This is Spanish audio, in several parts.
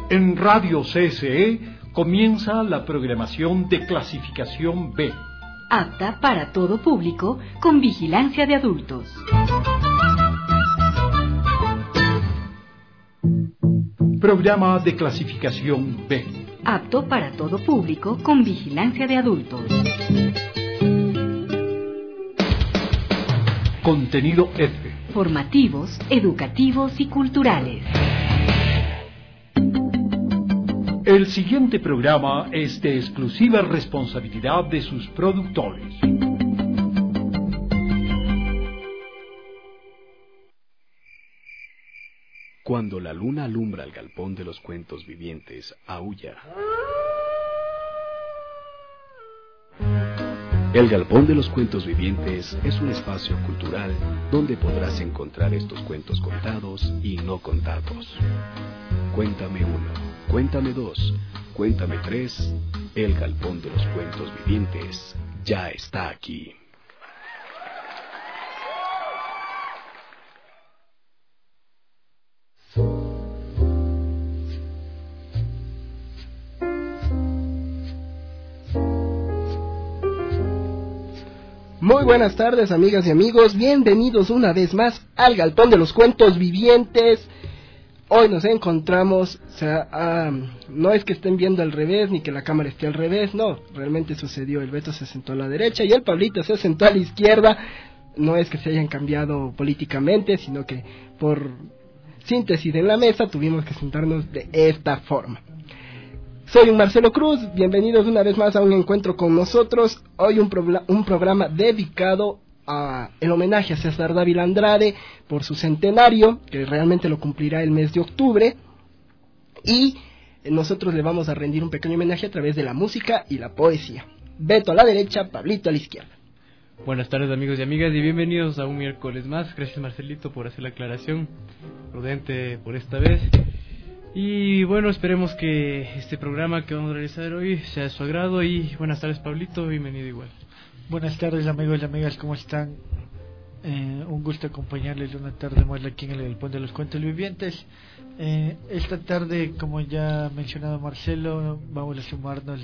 En Radio CSE comienza la programación de clasificación B. Apta para todo público, con vigilancia de adultos. Programa de clasificación B. Apto para todo público, con vigilancia de adultos. Contenido F. Formativos, educativos y culturales. El siguiente programa es de exclusiva responsabilidad de sus productores. Cuando la luna alumbra el galpón de los cuentos vivientes, aúlla. El Galpón de los Cuentos Vivientes es un espacio cultural donde podrás encontrar estos cuentos contados y no contados. Cuéntame uno, cuéntame dos, cuéntame tres. El Galpón de los Cuentos Vivientes ya está aquí. Muy buenas tardes, amigas y amigos, bienvenidos una vez más al Galpón de los Cuentos Vivientes. Hoy nos encontramos, no es que estén viendo al revés, ni que la cámara esté al revés, no, realmente sucedió, el Beto se sentó a la derecha y el Pablito se sentó a la izquierda. No es que se hayan cambiado políticamente, sino que por síntesis en la mesa tuvimos que sentarnos de esta forma. Soy Marcelo Cruz, bienvenidos una vez más a un encuentro con nosotros. Hoy un programa dedicado en homenaje a César Dávila Andrade por su centenario, que realmente lo cumplirá el mes de octubre. Y nosotros le vamos a rendir un pequeño homenaje a través de la música y la poesía. Beto a la derecha, Pablito a la izquierda. Buenas tardes, amigos y amigas, y bienvenidos a un miércoles más. Gracias, Marcelito, por hacer la aclaración prudente por esta vez. Y bueno, esperemos que este programa que vamos a realizar hoy sea de su agrado. Y buenas tardes, Pablito, bienvenido igual. Buenas tardes, amigos y amigas, ¿cómo están? Un gusto acompañarles una tarde más aquí en el Galpón de los Cuentos Vivientes. Esta tarde, como ya ha mencionado Marcelo, vamos a sumarnos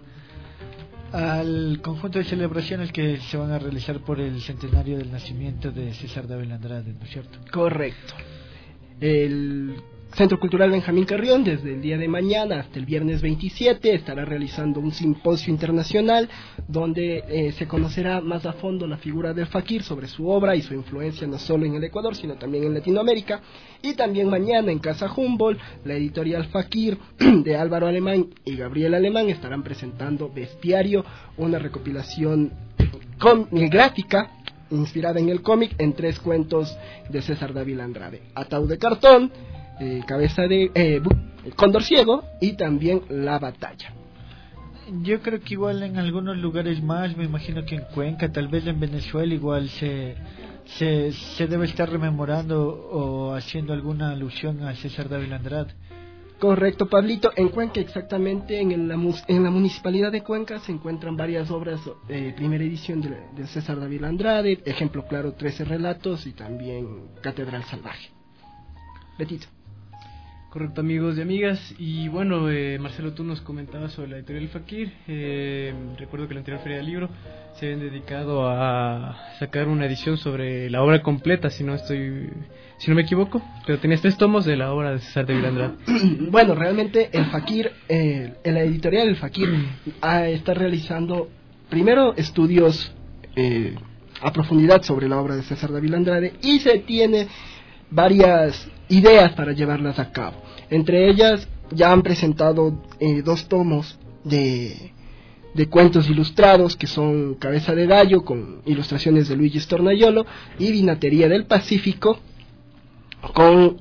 al conjunto de celebraciones que se van a realizar por el centenario del nacimiento de César Dávila Andrade, ¿no es cierto? Correcto. El Centro Cultural Benjamín Carrión, desde el día de mañana hasta el viernes 27, estará realizando un simposio internacional donde se conocerá más a fondo la figura del fakir, sobre su obra y su influencia no solo en el Ecuador, sino también en Latinoamérica. Y también mañana en Casa Humboldt, la editorial Fakir de Álvaro Alemán y Gabriel Alemán estarán presentando Bestiario, una recopilación gráfica inspirada en el cómic en 3 cuentos de César Dávila Andrade: Ataúd de cartón, Cabeza de Cóndor ciego y también La batalla. Yo creo que igual en algunos lugares más, me imagino que en Cuenca, tal vez en Venezuela igual se debe estar rememorando o haciendo alguna alusión a César Dávila Andrade. Correcto, Pablito. En Cuenca, exactamente, en la municipalidad de Cuenca se encuentran varias obras, primera edición de César Dávila Andrade, ejemplo claro, 13 relatos y también Catedral Salvaje. Betito. Correcto, amigos y amigas. Y bueno, Marcelo, tú nos comentabas sobre la editorial Fakir. Recuerdo que en la anterior Feria del Libro se habían dedicado a sacar una edición sobre la obra completa, si no me equivoco, pero tenías 3 tomos de la obra de César Dávila Andrade. Bueno, realmente el Fakir, en la editorial el Fakir está realizando primero estudios a profundidad sobre la obra de César Dávila Andrade y se tiene varias ideas para llevarlas a cabo. Entre ellas ya han presentado 2 tomos de cuentos ilustrados, que son Cabeza de Gallo, con ilustraciones de Luigi Stornaiolo, y Vinatería del Pacífico, con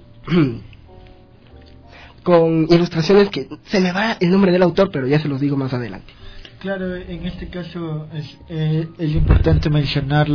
ilustraciones que se me va el nombre del autor, pero ya se los digo más adelante. Claro, en este caso es importante mencionar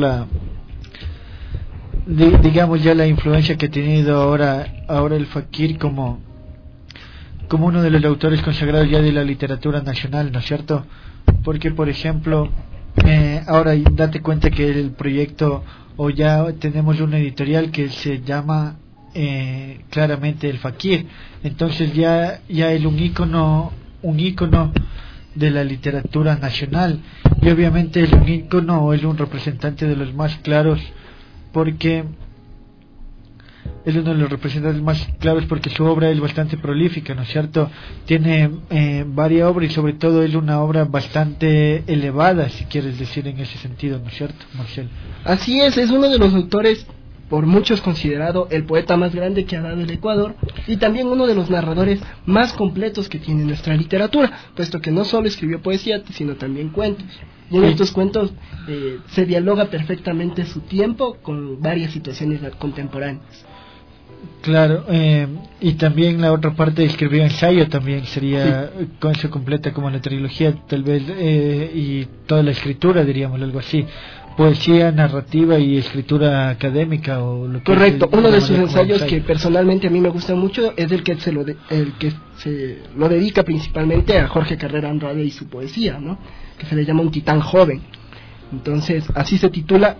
digamos ya la influencia que ha tenido ahora el Fakir como uno de los autores consagrados ya de la literatura nacional, ¿no es cierto? Porque, por ejemplo, ahora date cuenta que el proyecto, o ya tenemos una editorial que se llama claramente el fakir. Entonces ya es un ícono de la literatura nacional, y obviamente es un ícono, es un representante de los más claros, porque es uno de los representantes más claros porque su obra es bastante prolífica, ¿no es cierto? Tiene varias obras y sobre todo es una obra bastante elevada, si quieres decir en ese sentido, ¿no es cierto, Marcel? Así es uno de los autores por muchos considerado el poeta más grande que ha dado el Ecuador, y también uno de los narradores más completos que tiene nuestra literatura, puesto que no solo escribió poesía, sino también cuentos. Y en estos cuentos se dialoga perfectamente su tiempo con varias situaciones contemporáneas. Claro, y también la otra parte escribió ensayo, también sería con eso completa como la trilogía, tal vez, y toda la escritura, diríamos, algo así. Poesía, narrativa y escritura académica o lo que correcto. Uno de sus ensayos que personalmente a mí me gusta mucho es el que se lo dedica principalmente a Jorge Carrera Andrade y su poesía, ¿no? Que se le llama Un titán joven. Entonces así se titula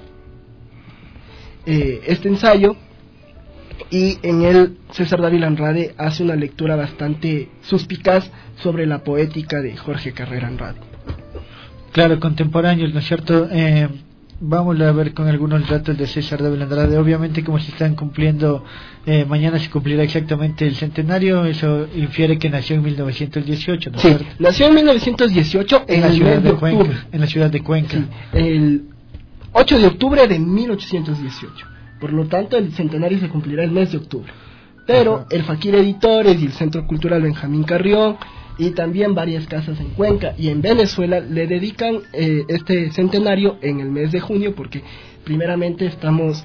este ensayo, y en él César Dávila Andrade hace una lectura bastante suspicaz sobre la poética de Jorge Carrera Andrade. Claro, contemporáneos, ¿no es cierto? Vamos a ver con algunos datos de César Dávila Andrade. Obviamente, como se están cumpliendo, mañana se cumplirá exactamente el centenario. Eso infiere que nació en 1918, ¿no es cierto? Nació en 1918 en la ciudad de Cuenca. En la ciudad de Cuenca. Sí, el 8 de octubre de 1818. Por lo tanto, el centenario se cumplirá el mes de octubre. Pero el Fakir Editores y el Centro Cultural Benjamín Carrión, y también varias casas en Cuenca y en Venezuela le dedican este centenario en el mes de junio, porque primeramente estamos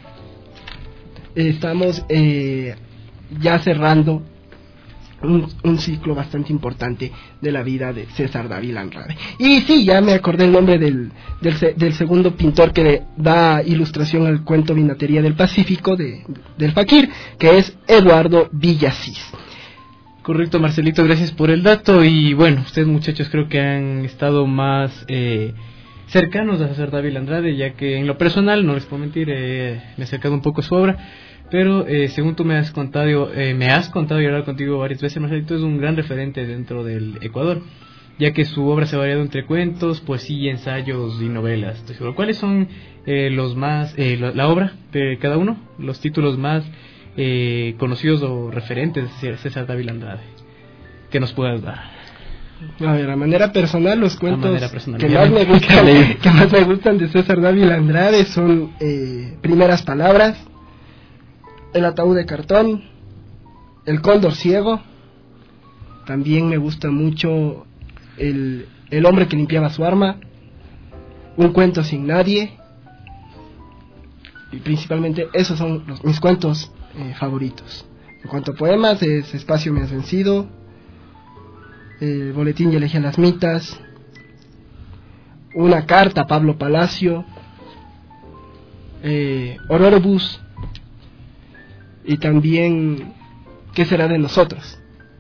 ya cerrando un ciclo bastante importante de la vida de César Dávila Andrade. Y sí, ya me acordé el nombre del segundo pintor que le da ilustración al cuento Vinatería del Pacífico del Fakir, que es Eduardo Villasís. Correcto, Marcelito, gracias por el dato. Y bueno, ustedes muchachos creo que han estado más cercanos a César Dávila Andrade, ya que en lo personal, no les puedo mentir, me he acercado un poco a su obra, pero según tú me has contado y he hablado contigo varias veces, Marcelito es un gran referente dentro del Ecuador, ya que su obra se ha variado entre cuentos, poesía, ensayos y novelas. ¿Cuáles son los más, la obra de cada uno, los títulos más conocidos o referentes de César Dávila Andrade que nos puedas dar? A ver, a manera personal, los cuentos que más me gustan de César Dávila Andrade son Primeras Palabras, El ataúd de cartón, El cóndor ciego. También me gusta mucho el hombre que limpiaba su arma, Un cuento sin nadie, y principalmente esos son mis cuentos favoritos. En cuanto a poemas, es Espacio me has vencido, El boletín y elegía las mitas, Una carta a Pablo Palacio, Ororobus, y también ¿Qué será de nosotros?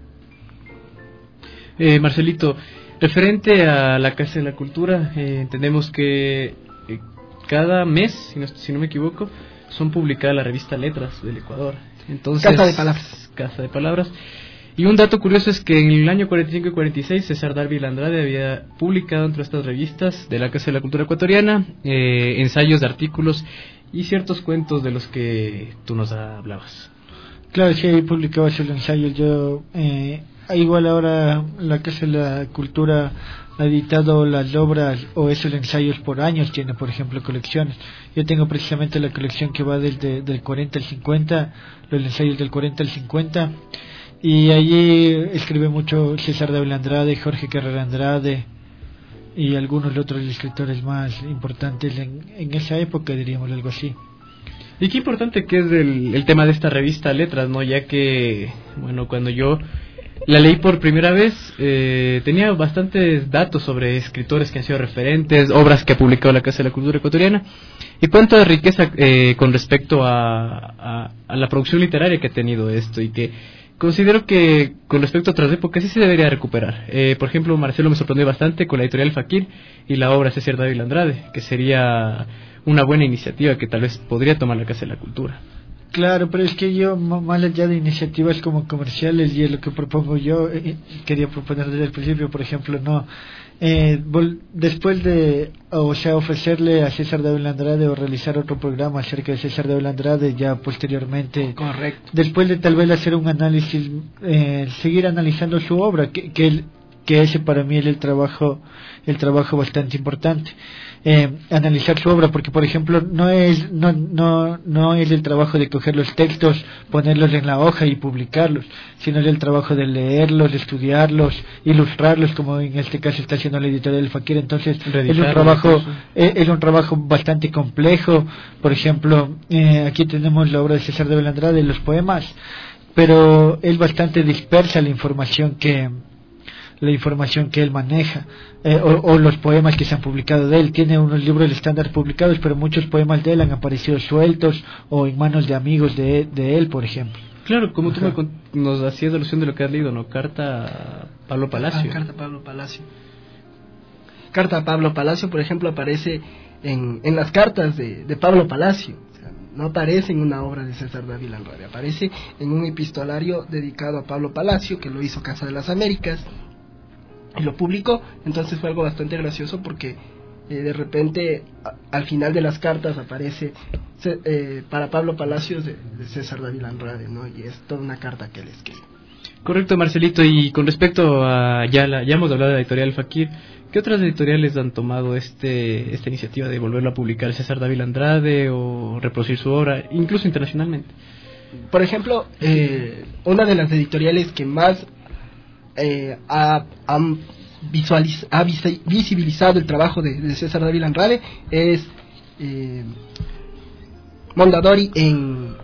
Marcelito, referente a la Casa de la Cultura, entendemos que cada mes, si no me equivoco, son publicadas la revista Letras del Ecuador. Entonces, Casa de Palabras. Y un dato curioso es que en el año 45 y 46 César Dávila Andrade había publicado entre estas revistas de la Casa de la Cultura Ecuatoriana ensayos de artículos y ciertos cuentos de los que tú nos hablabas. Claro, sí, ahí publicaba esos ensayos. Yo, igual ahora la Casa de la Cultura ha editado las obras o esos ensayos por años, tiene por ejemplo colecciones. Yo tengo precisamente la colección que va desde del 40 al 50, los ensayos del 40 al 50, y allí escribe mucho César Dávila Andrade, Jorge Carrera Andrade y algunos otros escritores más importantes en esa época, diríamos algo así. Y qué importante que es el tema de esta revista Letras, ¿no? Ya que, bueno, cuando yo la leí por primera vez, tenía bastantes datos sobre escritores que han sido referentes, obras que ha publicado la Casa de la Cultura Ecuatoriana, y cuánta riqueza con respecto a la producción literaria que ha tenido esto, y que considero que con respecto a otras épocas sí se debería recuperar. Por ejemplo, Marcelo me sorprendió bastante con la editorial Fakir y la obra César Dávila Andrade, que sería una buena iniciativa que tal vez podría tomar la Casa de la Cultura. Claro, pero es que yo, más allá de iniciativas como comerciales, y es lo que propongo yo, quería proponer desde el principio, por ejemplo, no después de, o sea, ofrecerle a César Dávila Andrade o realizar otro programa acerca de César Dávila Andrade ya posteriormente. Correcto. Después de tal vez hacer un análisis, seguir analizando su obra, que ese para mí es el trabajo bastante importante. Analizar su obra, porque por ejemplo no es el trabajo de coger los textos, ponerlos en la hoja y publicarlos, sino es el trabajo de leerlos, de estudiarlos, ilustrarlos, como en este caso está haciendo la editorial El Fakir. Entonces es un trabajo bastante complejo. Por ejemplo, aquí tenemos la obra de César Dávila Andrade, los poemas, pero es bastante dispersa la información que él maneja, o los poemas que se han publicado de él. Tiene unos libros de estándar publicados, pero muchos poemas de él han aparecido sueltos o en manos de amigos de él, por ejemplo. Claro, como tú nos hacías alusión de lo que has leído, ¿no? Carta a Pablo Palacio. Carta a Pablo Palacio. Carta a Pablo Palacio, por ejemplo, aparece en las cartas de Pablo Palacio. O sea, no aparece en una obra de César Dávila Andrade, aparece en un epistolario dedicado a Pablo Palacio, que lo hizo Casa de las Américas, y lo publicó. Entonces fue algo bastante gracioso porque de repente al final de las cartas aparece para Pablo Palacios de César Dávila Andrade, ¿no? Y es toda una carta que él escribe. Correcto, Marcelito. Y con respecto a ya hemos hablado de la editorial Fakir, ¿qué otras editoriales han tomado esta iniciativa de volverlo a publicar César Dávila Andrade o reproducir su obra, incluso internacionalmente? Por ejemplo, una de las editoriales que más ha visibilizado el trabajo de César Dávila Andrade es Mondadori en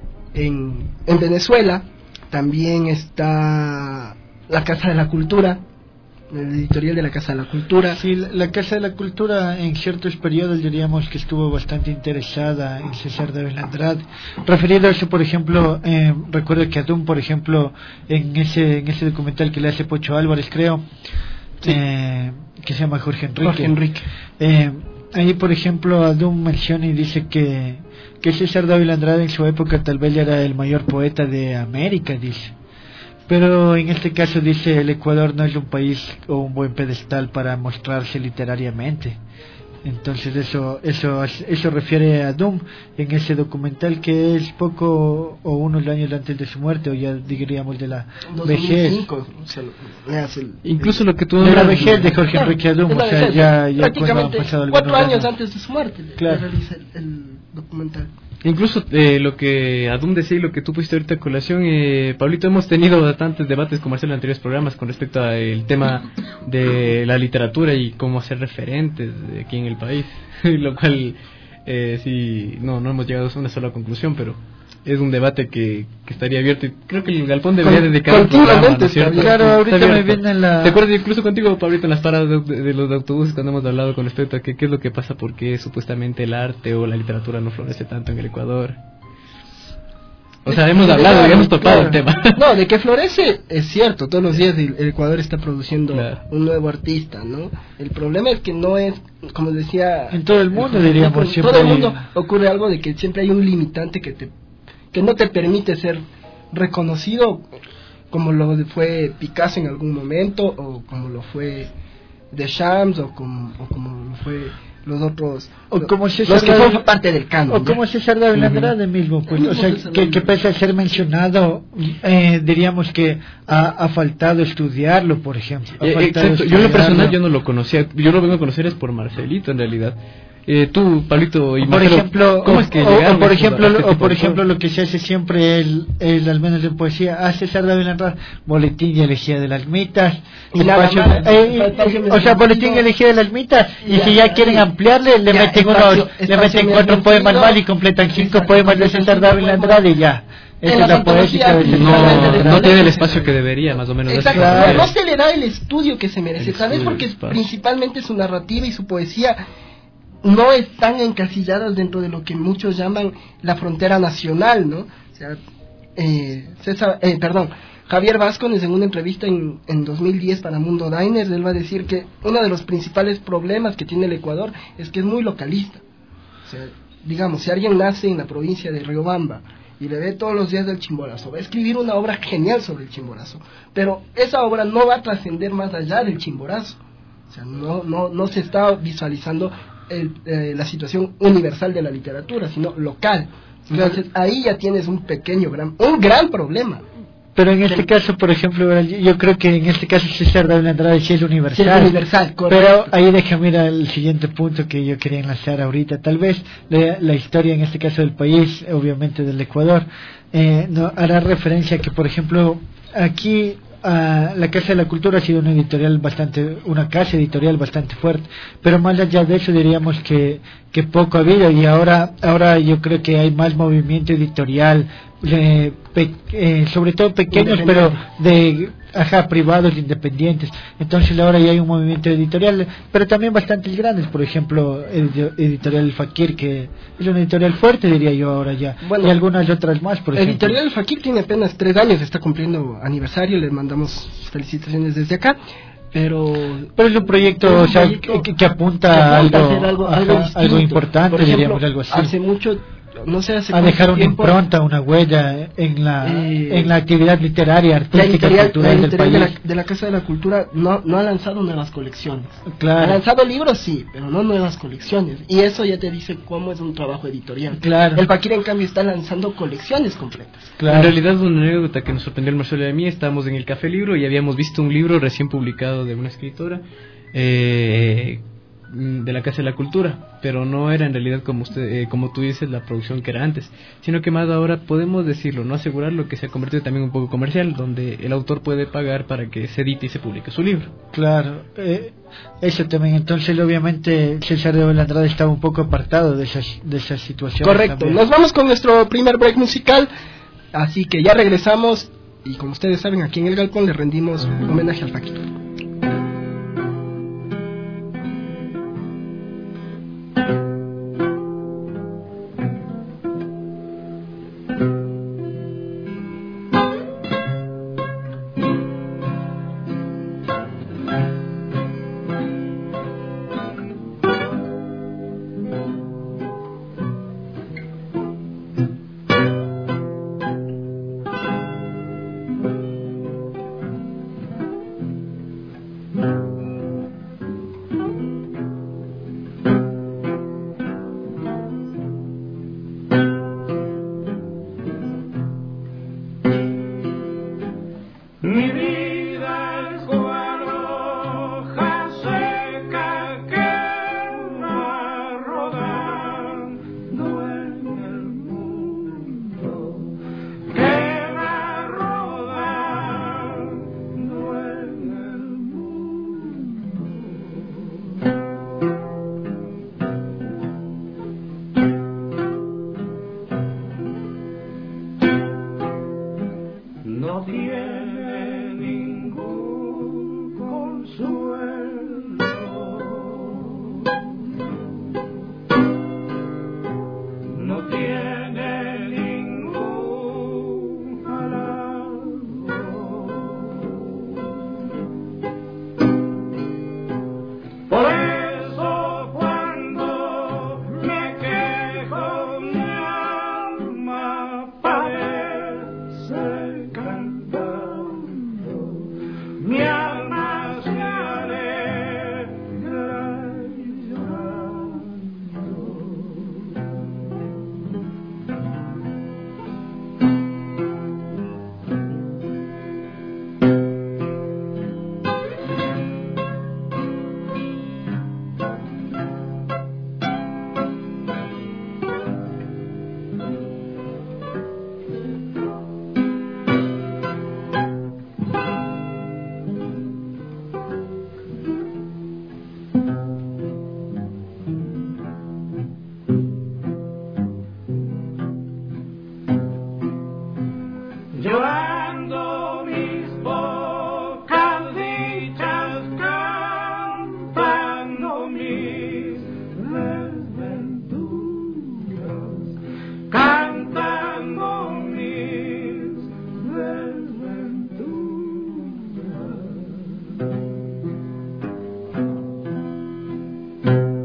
Venezuela. También está la Casa de la Cultura, la editorial de la Casa de la Cultura. Sí, la Casa de la Cultura en ciertos periodos diríamos que estuvo bastante interesada en César Dávila Andrade. Referido a eso, por ejemplo, recuerdo que Adum, por ejemplo, en ese documental que le hace Pocho Álvarez, creo, sí, que se llama Jorge Enrique. Ahí, por ejemplo, Adum menciona y dice que César Dávila Andrade en su época tal vez ya era el mayor poeta de América, dice. Pero en este caso dice, el Ecuador no es un país o un buen pedestal para mostrarse literariamente. Entonces eso refiere a Doom en ese documental, que es poco o unos años antes de su muerte, o ya diríamos de la 2005, vejez. Incluso lo que tú de la vejez de Jorge Enrique Adum, o sea, ya prácticamente han pasado 4 años antes de su muerte, claro, realiza el documental. Incluso lo que Adum decía y lo que tú pusiste ahorita a colación, Pablito, hemos tenido bastantes debates con Marcelo en anteriores programas con respecto al tema de la literatura y cómo hacer referentes de aquí en el país, lo cual sí, no hemos llegado a una sola conclusión, pero es un debate que estaría abierto, y creo que el Galpón debería dedicar un programa, ¿no es cierto? Claro, ahorita me viene la... ¿Te acuerdas incluso contigo, Pablito, en las paradas de los autobuses cuando hemos hablado con respecto a qué es lo que pasa, por qué supuestamente el arte o la literatura no florece tanto en el Ecuador? O sea, hemos hablado y hemos tocado el tema. No, de que florece es cierto, todos los días el Ecuador está produciendo un nuevo artista, ¿no? El problema es que no es, como decía... En todo el mundo, diríamos. En todo el mundo ocurre algo de que siempre hay un limitante que no te permite ser reconocido, como lo fue Picasso en algún momento, o como lo fue Deschamps, o como lo fue los otros, o como los que forman parte del canon, o como César Dávila Andrade mismo, pues, o sea, que pese a ser mencionado, diríamos que ha faltado estudiarlo, por ejemplo. Exacto. Yo en lo personal yo no lo conocía, yo lo vengo a conocer es por Marcelito, en realidad. Tú, Pablito, y por ejemplo, ¿cómo es que por ejemplo lo que se hace siempre es al menos en poesía, a César Dávila Andrade, boletín y elegía de las mitas, o sea, boletín y elegía de las mitas, y si ya quieren ampliarle, le meten 4 poemas más y completan 5 poemas de César Dávila Andrade y ya. Esa es la poética. No tiene el espacio que debería, más o menos. Exacto, claro. No se le da el estudio que se merece, tal vez porque principalmente su narrativa y su poesía no están encasilladas dentro de lo que muchos llaman la frontera nacional, ¿no? O sea, Javier Vázquez, en una entrevista en 2010 para Mundo Diners, él va a decir que uno de los principales problemas que tiene el Ecuador es que es muy localista. O sea, digamos, si alguien nace en la provincia de Riobamba y le ve todos los días del Chimborazo, va a escribir una obra genial sobre el Chimborazo, pero esa obra no va a trascender más allá del Chimborazo. O sea, no se está visualizando la situación universal de la literatura, sino local. Entonces ahí ya tienes un gran problema. Pero en este caso, por ejemplo, yo creo que en este caso César Dávila Andrade sí es universal. Sí es universal, correcto. Pero ahí deja, mira, el siguiente punto que yo quería enlazar ahorita. Tal vez la historia, en este caso del país, obviamente del Ecuador, no hará referencia a que, por ejemplo, aquí la Casa de la Cultura ha sido una casa editorial bastante fuerte, pero más allá de eso diríamos que poco ha habido, y ahora yo creo que hay más movimiento editorial, sobre todo pequeños, pero privados, independientes. Entonces ahora ya hay un movimiento editorial, pero también bastantes grandes, por ejemplo Editorial El Fakir, que es una editorial fuerte, diría yo ahora ya, y algunas otras más, por ejemplo. Editorial El Fakir tiene apenas 3 años, está cumpliendo aniversario, le mandamos felicitaciones desde acá. Pero es un proyecto, que apunta a algo importante, por ejemplo, diríamos, algo así. Hace mucho, no sé, a dejar una impronta, una huella en la actividad literaria, artística, cultural del país. De la Casa de la Cultura no ha lanzado nuevas colecciones. Claro. Ha lanzado libros, sí, pero no nuevas colecciones. Y eso ya te dice cómo es un trabajo editorial. Claro. El Fakir, en cambio, está lanzando colecciones completas. Claro. En realidad, una anécdota que nos sorprendió el Marcelo y a mí: estábamos en el Café Libro y habíamos visto un libro recién publicado de una escritora de la Casa de la Cultura, pero no era en realidad como tú dices, la producción que era antes, sino que más ahora podemos decirlo, no asegurarlo, que se ha convertido también un poco comercial, donde el autor puede pagar para que se edite y se publique su libro. Claro, eso también. Entonces obviamente César Dávila Andrade estaba un poco apartado de esas situaciones. Correcto, también. Nos vamos con nuestro primer break musical, así que ya regresamos, y como ustedes saben, aquí en El Galpón le rendimos homenaje al Fakir.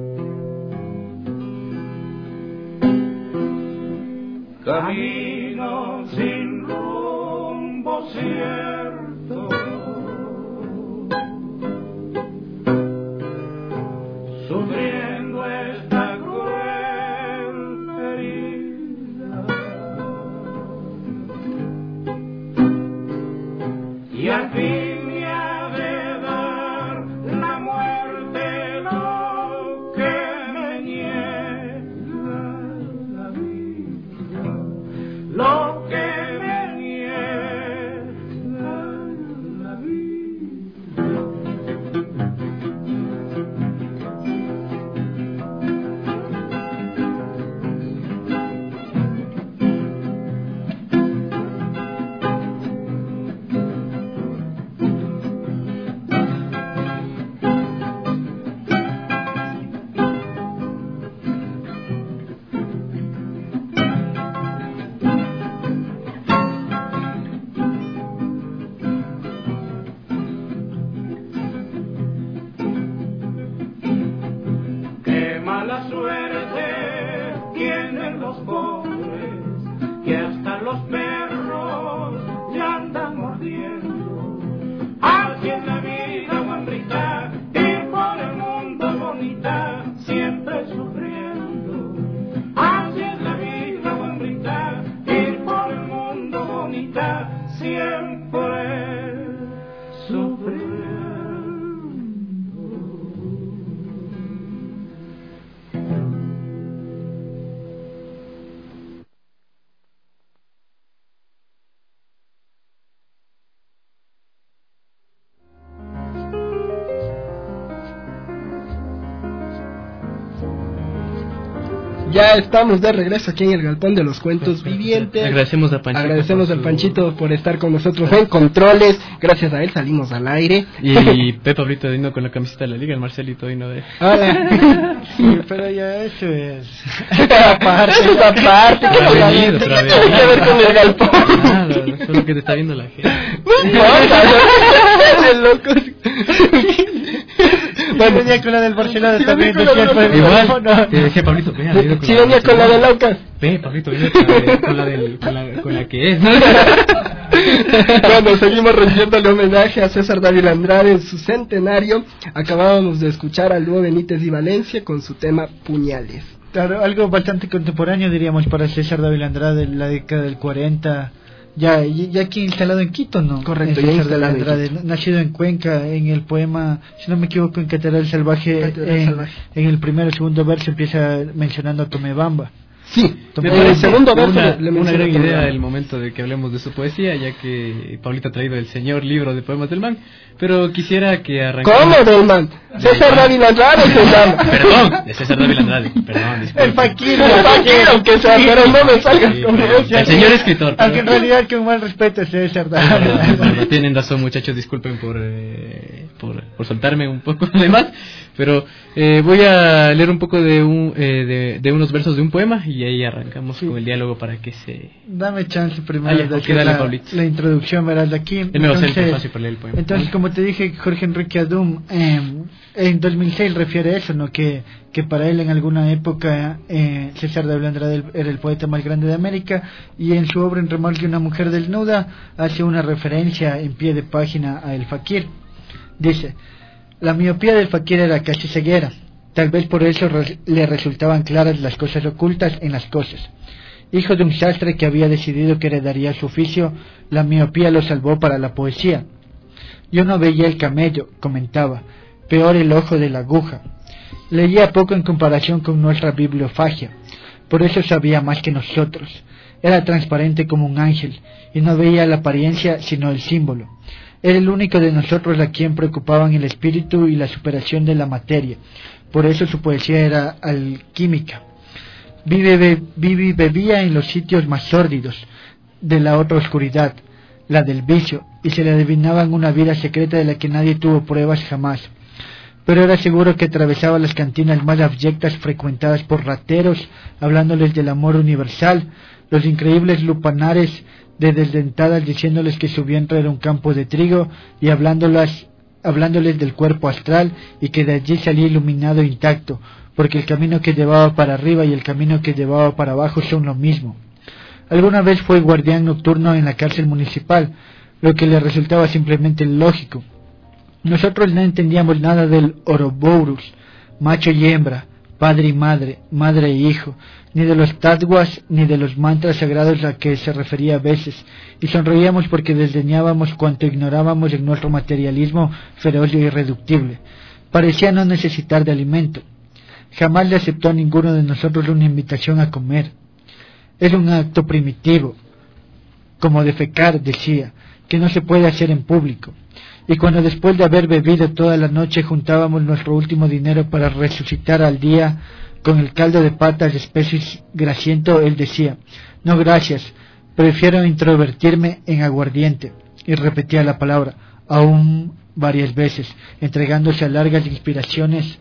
Camino sin rumbo cierto, sufriendo esta cruel herida, y al fin me ha de dar la muerte lo que me niega la vida, lo que me niega la vida. Qué mala suerte tienen los pobres, que hasta los perros ya andan mordiendo. Así es la vida, guambrita, ir por el mundo bonita, siempre sufriendo. Así es la vida, guambrita, ir por el mundo bonita, siempre sufriendo. Ya estamos de regreso aquí en el Galpón de los Cuentos Vivientes. Agradecemos a Panchito. Agradecemos al Panchito por estar con nosotros en controles. Gracias a él salimos al aire. Y Pepe Pablito vino con la camiseta de la liga, el Marcelito vino de... Hola. Sí, pero ya eso es. Aparte, eso es aparte. ¿Qué Pero ha venido, pero ha tiene que venido. ver con el Galpón? Nada, solo que te está viendo la gente. No importa, de locos. Bueno, venía con la del Barcelona Sí, también. venía con la Decía, del Igual, te decía Pablito, ve, ha venido con Sí, la venía con la de Laucas. Ve, Pablito, vino con la que es. Bueno, seguimos rendiéndole homenaje a César Dávila Andrade en su centenario. Acabábamos de escuchar al dúo Benítez y Valencia con su tema Puñales. Claro, algo bastante contemporáneo diríamos para César Dávila Andrade en la década del 40. Ya aquí instalado en Quito, ¿no? Correcto, César ya instalado Dávila Andrade, en Quito. nacido en Cuenca, en el poema, si no me equivoco, en Catedral Salvaje, Catedral Salvaje. en el primero o segundo verso empieza mencionando a Tomebamba. Sí, Me en el parece segundo verso una le gran menciona idea todo. el momento de que hablemos de su poesía, ya que Pablito ha traído el señor libro de poemas del man, pero quisiera que arranquemos... ¿Cómo, Delman? César Dávila Andrade se llama. Perdón, de César Dávila Andrade, perdón, disculpe. El Fakir, El Fakir, aunque sea, pero no me salgas Sí, con pero- eso. el señor escritor. Aunque en perdón. realidad con mal respeto es César Perdón, Dávila. perdón, tienen razón, muchachos, disculpen por soltarme un poco de más, pero voy a leer un poco de unos versos de un poema y ahí arrancamos con el diálogo para que se... Dame chance primero Ya, de ok, hacer dale, Pablito. la introducción, verás, de aquí. Él me va a hacer el prefacio para leer el poema. Entonces, como te dije, Jorge Enrique Adum en 2006 refiere eso, ¿no? Que para él en alguna época César Dávila Andrade era el poeta más grande de América, y en su obra En remolque una mujer desnuda hace una referencia en pie de página a El Fakir. Dice: la miopía del Fakir era casi ceguera, tal vez por eso le resultaban claras las cosas ocultas en las cosas. Hijo de un sastre que había decidido que heredaría su oficio, la miopía lo salvó para la poesía. Yo no veía el camello, comentaba, peor el ojo de la aguja. Leía poco en comparación con nuestra bibliofagia, por eso sabía más que nosotros. Era transparente como un ángel, y no veía la apariencia sino el símbolo. Era el único de nosotros a quien preocupaban el espíritu y la superación de la materia, por eso su poesía era alquímica. Bebía en los sitios más sórdidos de la otra oscuridad, la del vicio, y se le adivinaban una vida secreta de la que nadie tuvo pruebas jamás. Pero era seguro que atravesaba las cantinas más abyectas frecuentadas por rateros, hablándoles del amor universal, los increíbles lupanares de desdentadas diciéndoles que su vientre era un campo de trigo, y hablándoles del cuerpo astral, y que de allí salía iluminado e intacto, porque el camino que llevaba para arriba y el camino que llevaba para abajo son lo mismo. Alguna vez fue guardián nocturno en la cárcel municipal, lo que le resultaba simplemente lógico. Nosotros no entendíamos nada del Ouroboros, macho y hembra, padre y madre, madre e hijo, ni de los tatwas ni de los mantras sagrados a que se refería a veces, y sonreíamos porque desdeñábamos cuanto ignorábamos en nuestro materialismo feroz y irreductible. Parecía no necesitar de alimento. Jamás le aceptó a ninguno de nosotros una invitación a comer. Es un acto primitivo, como defecar, decía, que no se puede hacer en público. Y cuando después de haber bebido toda la noche juntábamos nuestro último dinero para resucitar al día con el caldo de patas espeso y grasiento, él decía: no gracias, prefiero introvertirme en aguardiente. Y repetía la palabra aún varias veces, entregándose a largas inspiraciones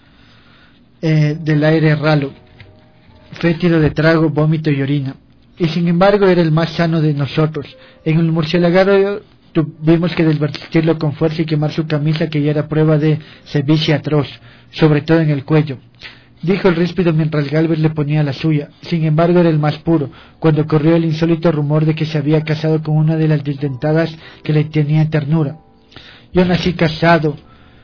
del aire ralo, fétido de trago, vómito y orina. Y sin embargo era el más sano de nosotros. En el murciélago tuvimos que desvestirlo con fuerza y quemar su camisa, que ya era prueba de sevicia atroz, sobre todo en el cuello, dijo el ríspido mientras Galvez le ponía la suya. Sin embargo era el más puro, cuando corrió el insólito rumor de que se había casado con una de las desdentadas que le tenían ternura. Yo nací casado,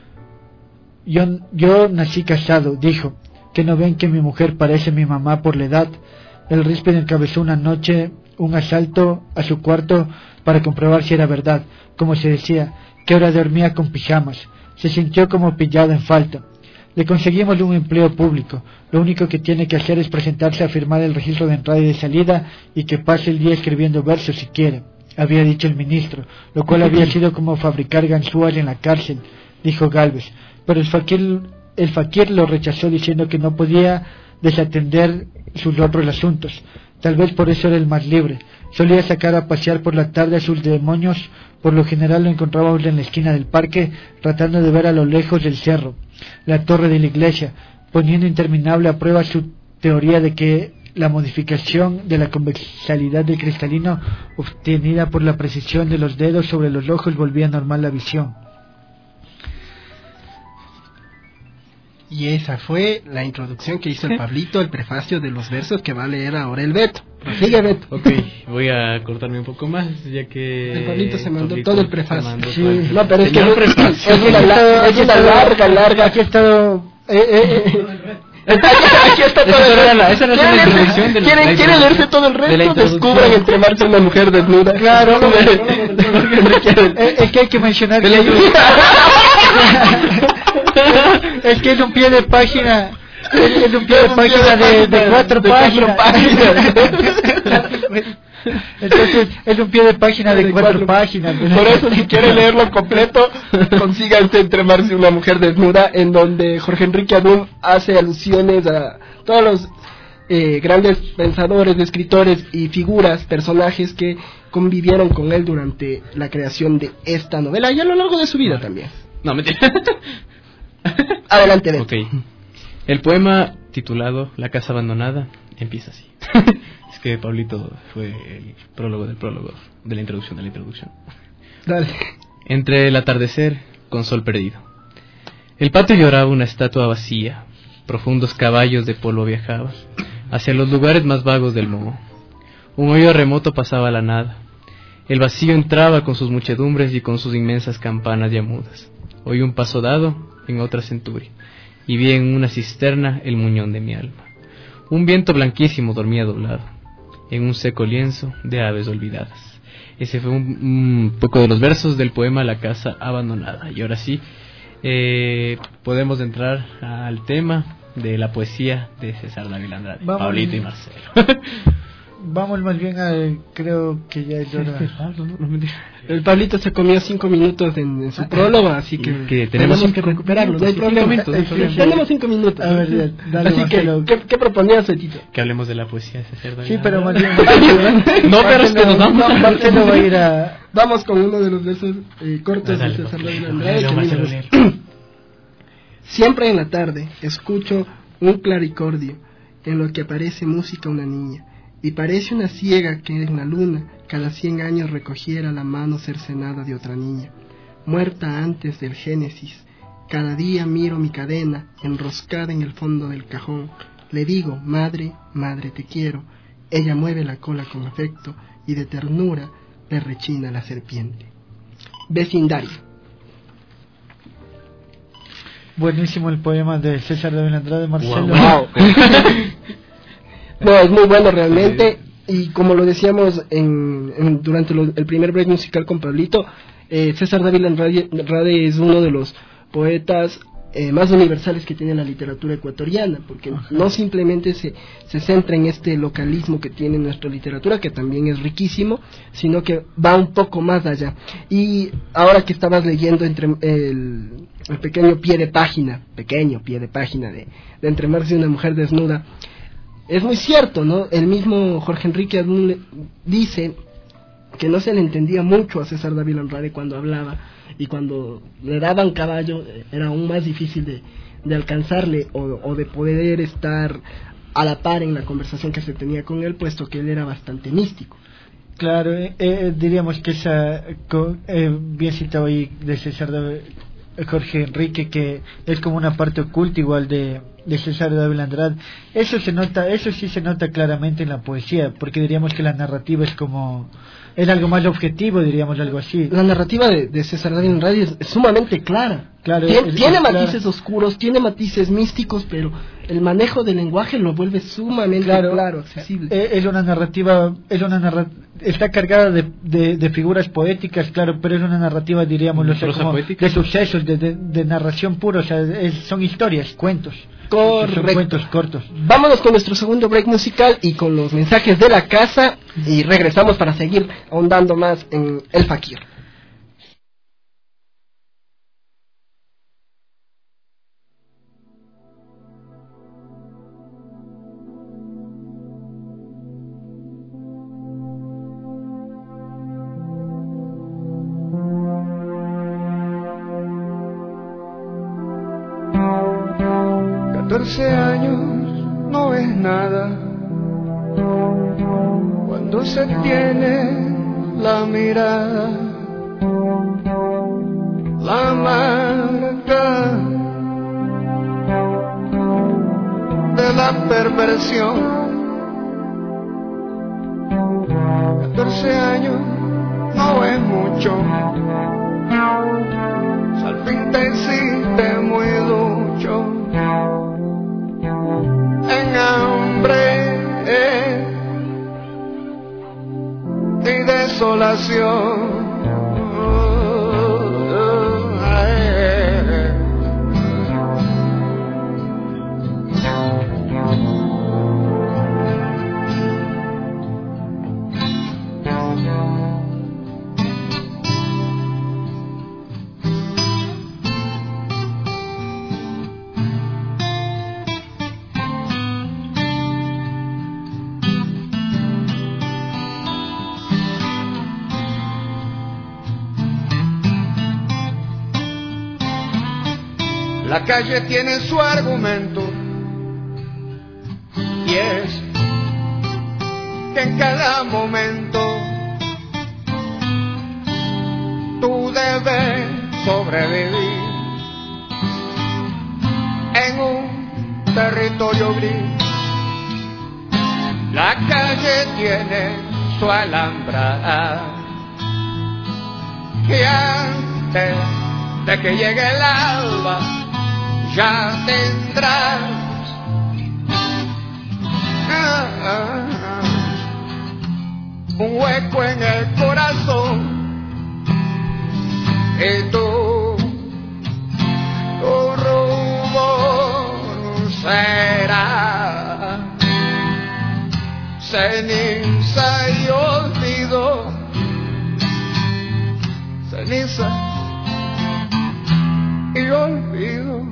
dijo. ¿Que no ven que mi mujer parece mi mamá por la edad? El ríspido encabezó una noche un asalto a su cuarto para comprobar si era verdad, como se decía, que ahora dormía con pijamas. Se sintió como pillado en falta. Le conseguimos un empleo público. Lo único que tiene que hacer es presentarse a firmar el registro de entrada y de salida y que pase el día escribiendo versos si quiere, había dicho el ministro, lo cual había sido como fabricar ganzúas en la cárcel, dijo Galvez. Pero el fakir lo rechazó diciendo que no podía desatender sus otros asuntos. Tal vez por eso era el más libre. Solía sacar a pasear por la tarde a sus demonios. Por lo general lo encontrábamos en la esquina del parque, tratando de ver a lo lejos del cerro, la torre de la iglesia, poniendo interminable a prueba su teoría de que la modificación de la convexalidad del cristalino obtenida por la precisión de los dedos sobre los ojos volvía normal la visión. Y esa fue la introducción que hizo el Pablito, el prefacio de los versos que va a leer ahora el Beto. Sigue, Beto. Ok, voy a cortarme un poco más, ya que... El Pablito se mandó todo el prefacio. Sí, no, pero es que es una larga. Aquí ha estado... Aquí está todo el resto. Esa no es una introducción de ¿Quieren leerse todo el resto? Descubran entre Marta una mujer desnuda. Claro. Es que hay que mencionar que es que es un pie de página. Es un pie de página de 4 páginas. Entonces es un pie de página de 4 páginas. Por eso, si quiere leerlo completo, consíganse entre Marta una mujer desnuda, en donde Jorge Enrique Adún hace alusiones a todos los grandes pensadores, escritores y figuras, personajes que convivieron con él durante la creación de esta novela y a lo largo de su vida también. No, mentira. Adelante, Beto. Ok. El poema titulado La casa abandonada empieza así. Es que Pablito fue el prólogo del prólogo, de la introducción. Dale. Entre el atardecer con sol perdido. El patio lloraba una estatua vacía. Profundos caballos de polvo viajaban hacia los lugares más vagos del moho. Un hoyo remoto pasaba a la nada. El vacío entraba con sus muchedumbres y con sus inmensas campanas ya mudas. Oí un paso dado en otra centuria, y vi en una cisterna el muñón de mi alma. Un viento blanquísimo dormía doblado en un seco lienzo de aves olvidadas. Ese fue un poco de los versos del poema La casa abandonada. Y ahora sí, podemos entrar al tema de la poesía de César Dávila Andrade, Pablito y Marcelo. Vamos más bien a... creo que ya es hora. El Pablito se comió 5 minutos en su prólogo, así que tenemos que recuperarlo. No hay problema. Tenemos 5 minutos. A ver, dale, así Marcelo. ¿Qué proponías, Betito? Que hablemos de la poesía de César Dávila. Sí, pero más bien... no, pero es que nos vamos. Marcelo va a ir a... Vamos con uno de los versos cortos de César Dávila Andrade. Siempre en la tarde escucho un claricordio en lo que aparece música una niña. Y parece una ciega que en la luna cada 100 años recogiera la mano cercenada de otra niña, muerta antes del Génesis. Cada día miro mi cadena enroscada en el fondo del cajón. Le digo, madre, madre te quiero, Ella mueve la cola con afecto y de ternura le rechina la serpiente. Vecindario. Buenísimo el poema de César David Andrade, Marcelo. Wow. No, es muy bueno realmente. Y como lo decíamos durante el primer break musical con Pablito, César David Andrade es uno de los poetas más universales que tiene la literatura ecuatoriana, porque no simplemente se centra en este localismo que tiene nuestra literatura, que también es riquísimo, sino que va un poco más allá. Y ahora que estabas leyendo entre el pequeño pie de página de Entre Mares y una mujer desnuda, es muy cierto, ¿no? El mismo Jorge Enrique Adún dice que no se le entendía mucho a César David Andrade cuando hablaba, y cuando le daban caballo era aún más difícil de alcanzarle o de poder estar a la par en la conversación que se tenía con él, puesto que él era bastante místico. Claro, diríamos que bien citado ahí de César David, Jorge Enrique, que es como una parte oculta igual de César David Andrade. Eso sí se nota claramente en la poesía, porque diríamos que la narrativa es algo más objetivo, diríamos algo así. La narrativa de César David Andrade es sumamente clara. Claro, tiene matices oscuros, tiene matices místicos, pero el manejo del lenguaje lo vuelve sumamente claro, accesible. Es una narrativa, está cargada de figuras poéticas, claro, pero es una narrativa, diríamos, como de sucesos, de narración pura, o sea, son historias, cuentos. Correcto. Son cuentos cortos. Vámonos con nuestro segundo break musical y con los mensajes de la casa, y regresamos para seguir ahondando más en El Fakir. Años no es nada cuando se tiene la mirada, la marca de la perversión. 14 años no es mucho, si al fin te hiciste muy ducho en hambre y desolación. La calle tiene su argumento, y es que en cada momento tú debes sobrevivir en un territorio gris. La calle tiene su alambrada, y antes de que llegue el alba ya tendrás un hueco en el corazón, y tu rumbo será ceniza y olvido, ceniza y olvido.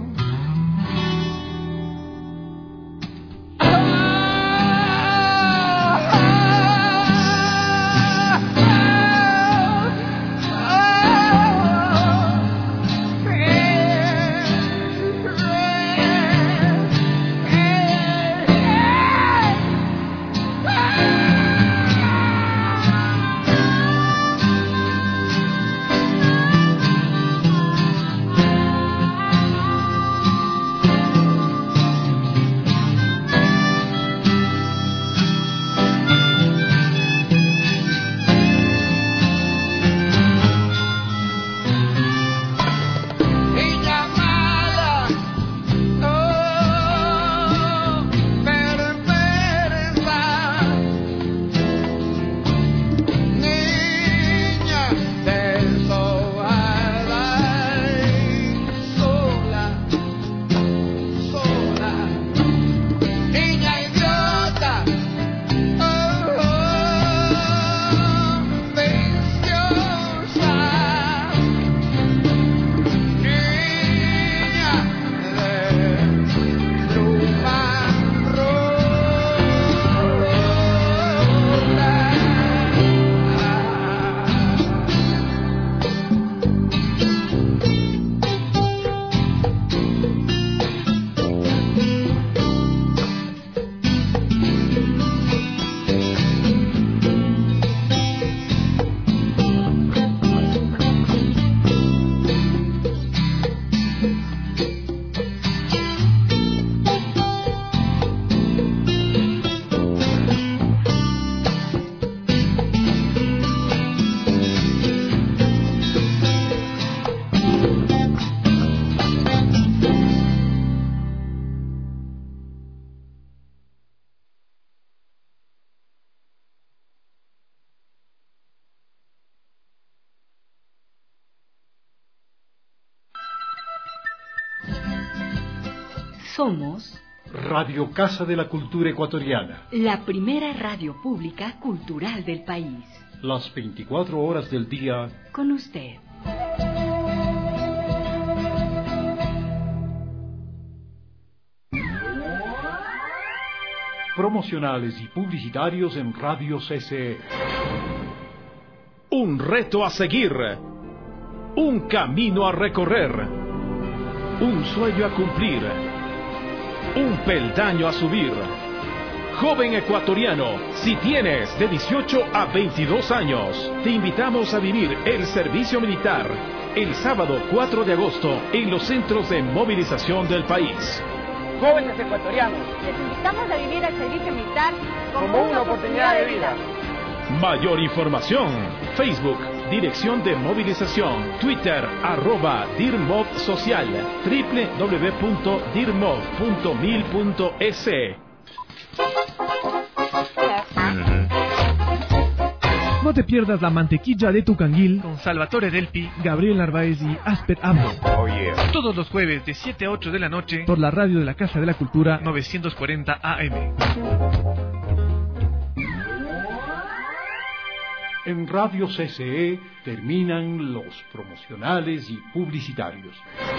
Somos Radio Casa de la Cultura Ecuatoriana. la primera radio pública cultural del país. Las 24 horas del día. Con usted. Promocionales y publicitarios en Radio CCE. Un reto a seguir, un camino a recorrer, un sueño a cumplir, un peldaño a subir. Joven ecuatoriano, si tienes de 18 a 22 años, te invitamos a vivir el servicio militar el sábado 4 de agosto en los centros de movilización del país. Jóvenes ecuatorianos, les invitamos a vivir el servicio militar como una oportunidad de vida. Mayor información, Facebook, Dirección de Movilización, Twitter, @DIRMOV Social, www.dirmov.mil.es. No te pierdas la mantequilla de tu canguil con Salvatore Delpi, Gabriel Narváez y Asper Abdo. Oh yeah. Todos los jueves de 7 a 8 de la noche por la radio de la Casa de la Cultura 940 AM. En Radio CCE terminan los promocionales y publicitarios.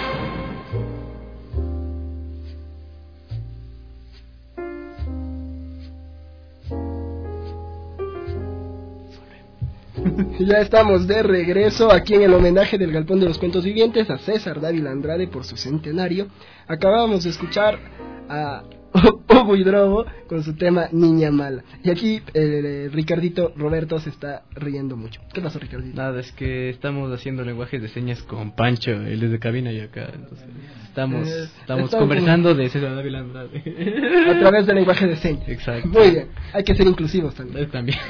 Ya estamos de regreso aquí en el homenaje del Galpón de los Cuentos Vivientes a César Dávila Andrade por su centenario. Acabábamos de escuchar a Hugo Hidrobo con su tema Niña Mala. Y aquí Ricardito Roberto se está riendo mucho. ¿Qué pasó, Ricardito? Nada, es que estamos haciendo lenguajes de señas con Pancho, él es de cabina y acá. Entonces estamos conversando de César Dávila Andrade. A través del lenguaje de señas. Exacto. Muy bien, hay que ser inclusivos también. También.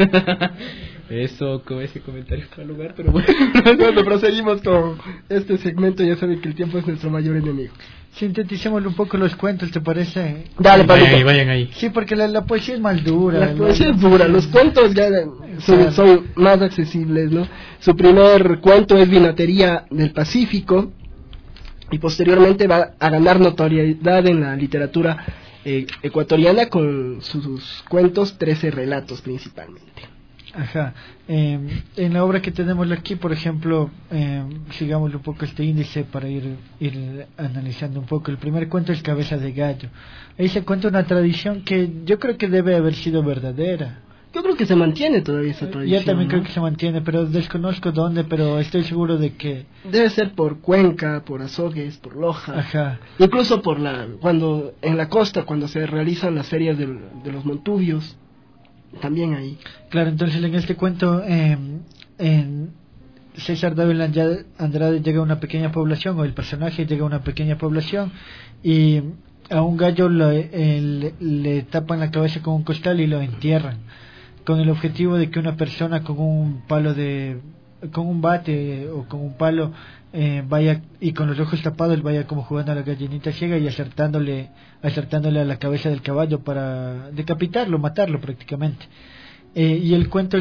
Eso, con ese comentario para el lugar, pero bueno. Bueno, proseguimos con este segmento. Ya saben que el tiempo es nuestro mayor enemigo. Sinteticémosle un poco los cuentos, ¿te parece? Dale, vayan ahí. Sí, porque la poesía es más dura. La poesía es dura, los cuentos ya son más accesibles, ¿no? Su primer cuento es Vinatería del Pacífico y posteriormente va a ganar notoriedad en la literatura ecuatoriana con sus cuentos 13 relatos principalmente. Ajá. En la obra que tenemos aquí, por ejemplo, sigamos un poco este índice para ir analizando un poco. El primer cuento es Cabeza de Gallo. Ahí se cuenta una tradición que yo creo que debe haber sido verdadera. Yo creo que se mantiene todavía esa tradición. Yo también ¿no? creo que se mantiene, pero desconozco dónde, pero estoy seguro de que... Debe ser por Cuenca, por Azogues, por Loja. Ajá. Incluso cuando en la costa, cuando se realizan las ferias de los Montubios. También ahí. Claro, entonces en este cuento César Dávila Andrade llega a una pequeña población, o el personaje llega a una pequeña población y a un gallo le tapan la cabeza con un costal y lo entierran, con el objetivo de que una persona con un bate o con un palo vaya y con los ojos tapados él vaya como jugando a la gallinita ciega y acertándole a la cabeza del caballo para decapitarlo, matarlo prácticamente. Y el cuento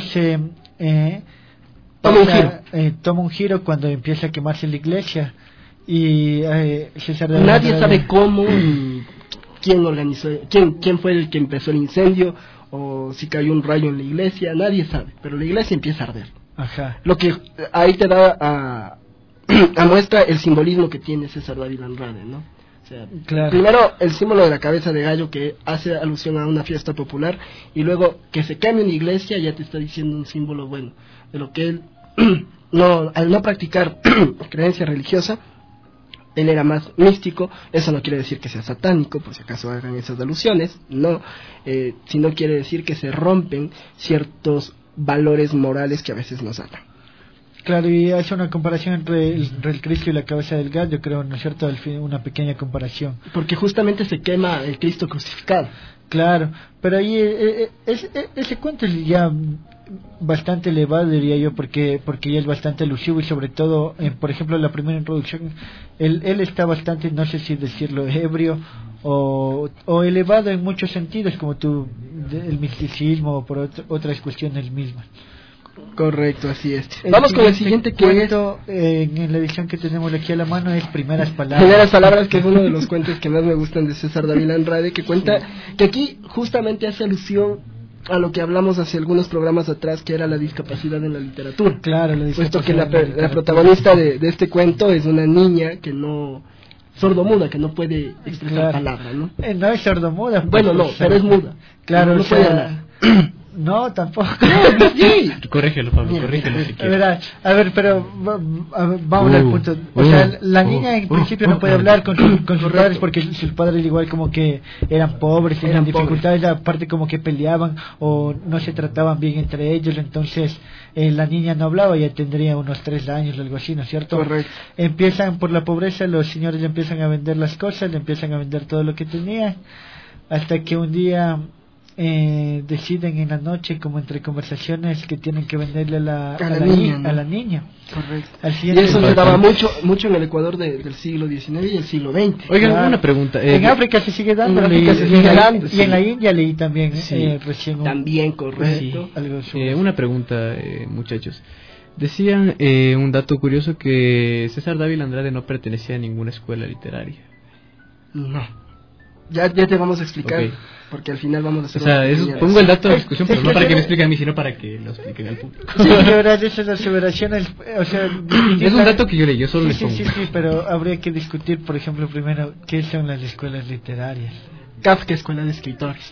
toma un giro cuando empieza a quemarse la iglesia y César de nadie sabe cómo y quién organizó, quién fue el que empezó el incendio o si cayó un rayo en la iglesia, nadie sabe, pero la iglesia empieza a arder. Ajá. Lo que ahí te da a muestra el simbolismo que tiene César Dávila Andrade, ¿no? O sea, claro. Primero el símbolo de la cabeza de gallo que hace alusión a una fiesta popular y luego que se cambie una iglesia ya te está diciendo un símbolo bueno de lo que él al no practicar creencia religiosa él era más místico. Eso no quiere decir que sea satánico, por si acaso hagan esas alusiones, no, sino quiere decir que se rompen ciertos valores morales que a veces nos atan. Claro, y hace una comparación entre el Cristo y la cabeza del gallo, creo, ¿no es cierto? Al fin, una pequeña comparación. Porque justamente se quema el Cristo crucificado. Claro, pero ahí ese cuento es ya bastante elevado, diría yo, porque ya es bastante elusivo y sobre todo, por ejemplo, la primera introducción, él está bastante, no sé si decirlo, ebrio o elevado en muchos sentidos, como el misticismo o por otras cuestiones mismas. Correcto, así es. Vamos con el siguiente cuento. En la edición que tenemos aquí a la mano es Primeras Palabras. Primeras Palabras, que es uno de los cuentos que más me gustan de César Dávila Andrade, que cuenta, que aquí justamente hace alusión a lo que hablamos hace algunos programas atrás, que era la discapacidad en la literatura. Claro, la puesto que la protagonista de este cuento es una niña que no... sordomuda, que no puede expresar palabras, ¿no? No es sordomuda. Bueno, no, pero es muda. Claro, no puede hablar. No, tampoco. Sí. Corrígelo, Pablo, corrígelo si quieres. A ver, pero vamos al punto. O sea, la niña en principio no puede hablar con sus padres porque sus padres igual como que eran pobres, tenían dificultades, aparte como que peleaban o no se trataban bien entre ellos, entonces la niña no hablaba, ya tendría unos 3 años o algo así, ¿no es cierto? Correcto. Empiezan por la pobreza, los señores le empiezan a vender las cosas, le empiezan a vender todo lo que tenía, hasta que un día... deciden en la noche, como entre conversaciones, que tienen que venderle a la niña. Correcto. Y eso se daba mucho en el Ecuador del siglo XIX y el siglo XX. Oigan, una pregunta. En África se sigue dando. Y en la India leí también. Recién también, correcto. Una pregunta, muchachos. Decían un dato curioso que César Dávila Andrade no pertenecía a ninguna escuela literaria. No. Ya te vamos a explicar, porque al final vamos a hacer... O sea, pongo el dato de discusión, pero no para que me expliquen a mí, sino para que lo expliquen al público. Sí, de verdad, esas aseveraciones, o sea... Es un dato que yo leí, yo solo les pongo. Sí, pero habría que discutir, por ejemplo, primero, ¿qué son las escuelas literarias? Kafka, escuela de escritores.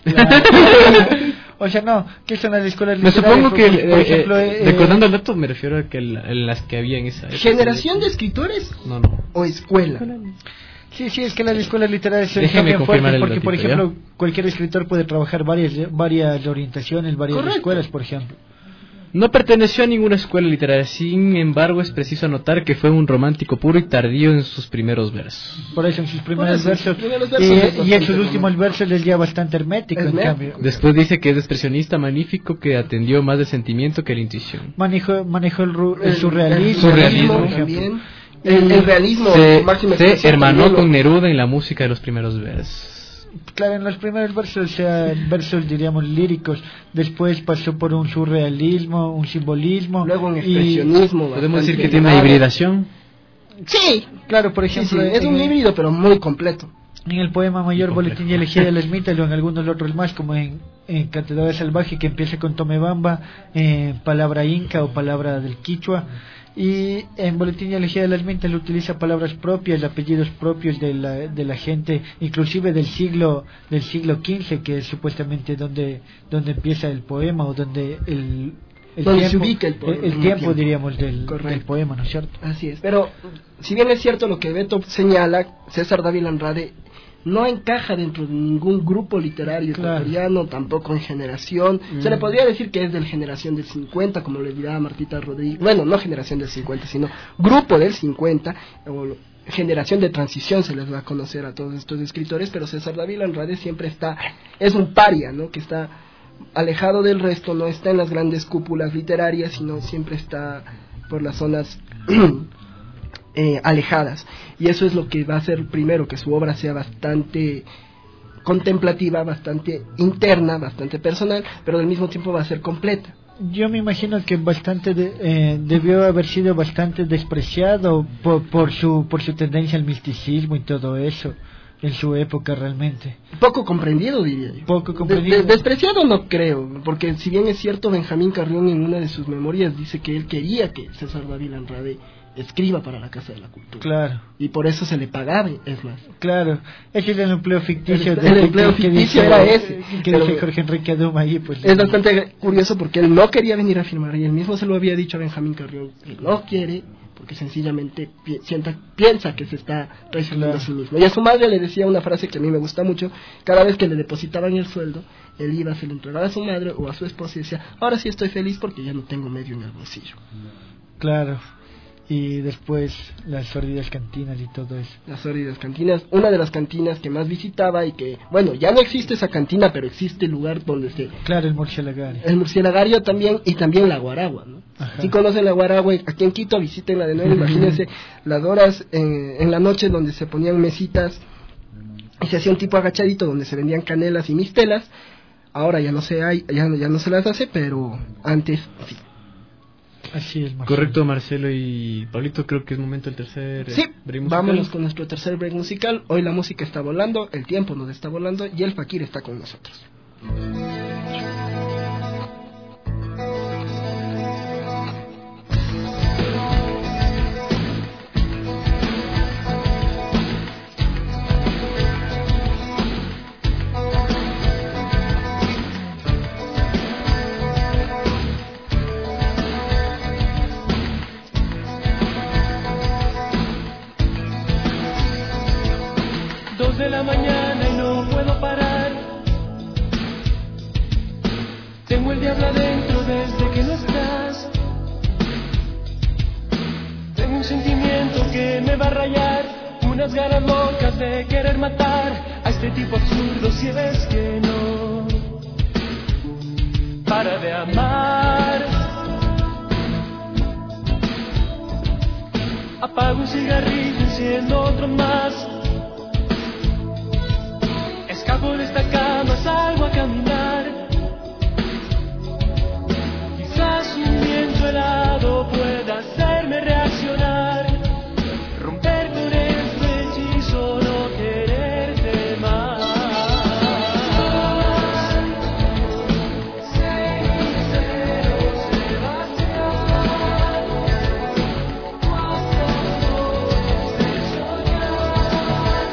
O sea, no, ¿qué son las escuelas literarias? Me supongo que, por ejemplo, recordando el dato, me refiero a que en las que había en esa época. ¿Generación de escritores? No. ¿O escuela? Sí, es que las escuelas literarias son bien fuertes, porque por ejemplo cualquier escritor puede trabajar varias orientaciones, varias escuelas, por ejemplo. No perteneció a ninguna escuela literaria, sin embargo es preciso anotar que fue un romántico puro y tardío en sus primeros versos. Por eso en sus primeros versos y en sus últimos versos les ya bastante hermético, en cambio. Después dice que es expresionista magnífico que atendió más de sentimiento que la intuición. Manejó el surrealismo, por ejemplo. El realismo se hermanó con Neruda en la música de los primeros versos. Claro, en los primeros versos, o sea, versos diríamos líricos, después pasó por un surrealismo, un simbolismo, luego un expresionismo. ¿Podemos decir que tiene una hibridación? Sí, claro, por ejemplo, es un híbrido pero muy completo. En el poema mayor, Boletín y Elegía de la Ermita, o en algunos otros más, como en Catedral Salvaje, que empieza con Tomebamba, palabra inca o palabra del quichua. Y en Boletín y Elegía de la Ermita le utiliza palabras propias, apellidos propios de la gente, inclusive del siglo XV, que es supuestamente donde empieza el poema, o donde donde se ubica el tiempo, diríamos, del poema, ¿no es cierto? Así es. Pero si bien es cierto lo que Beto señala, César Dávila Andrade no encaja dentro de ningún grupo literario ecuatoriano, tampoco en generación. Se le podría decir que es del generación del 50, como le dirá Martita Rodríguez. Bueno, no generación del 50, sino grupo del 50, o generación de transición se les va a conocer a todos estos escritores, pero César Dávila Andrade siempre es un paria, ¿no? Que está alejado del resto, no está en las grandes cúpulas literarias, sino siempre está por las zonas alejadas, y eso es lo que va a hacer primero que su obra sea bastante contemplativa, bastante interna, bastante personal, pero al mismo tiempo va a ser completa. Yo me imagino que debió haber sido bastante despreciado por su tendencia al misticismo y todo eso en su época, realmente. Poco comprendido, diría yo. Poco comprendido. Despreciado no creo, porque si bien es cierto, Benjamín Carrión en una de sus memorias dice que él quería que César Dávila Andrade escriba para la Casa de la Cultura. Claro. Y por eso se le pagaba, es más. Claro. Ese es el empleo ficticio. El empleo ficticio era ese. Que dice Jorge Enrique Aduma ahí, pues. Es bastante curioso porque él no quería venir a firmar, y él mismo se lo había dicho a Benjamín Carrión, que no quiere, porque sencillamente piensa que se está traicionando a sí mismo. Y a su madre le decía una frase que a mí me gusta mucho: cada vez que le depositaban el sueldo, él iba, se lo entregaba a su madre o a su esposa y decía: ahora sí estoy feliz porque ya no tengo medio en el bolsillo. Claro. Y después las sórdidas cantinas y todo eso. Las sórdidas cantinas, una de las cantinas que más visitaba, y que, bueno, ya no existe esa cantina, pero existe el lugar donde se... Claro, el murcielagario. El murcielagario también, y también la Guaragua, ¿no? Si conocen la Guaragua, aquí en Quito, visítenla de nuevo. Imagínense las horas en la noche donde se ponían mesitas y se hacía un tipo agachadito donde se vendían canelas y mistelas. Ahora ya no se las hace, pero antes sí. Así es, Marcelo. Correcto, Marcelo y Pablito, creo que es momento del tercer Sí, break musical. vámonos con nuestro tercer break musical. Hoy la música está volando, el tiempo nos está volando y el Fakir está con nosotros. De la mañana y no puedo parar. Tengo el diablo adentro desde que no estás. Tengo un sentimiento que me va a rayar, unas ganas locas de querer matar a este tipo absurdo si ves que no para de amar. Apago un cigarrillo, enciendo otro más. Escapo de esta cama, salgo a caminar. Quizás un viento helado pueda hacerme reaccionar, romper con este hechizo, no quererte más. Ser sincero, Sebastián, cuántas noches de soñar.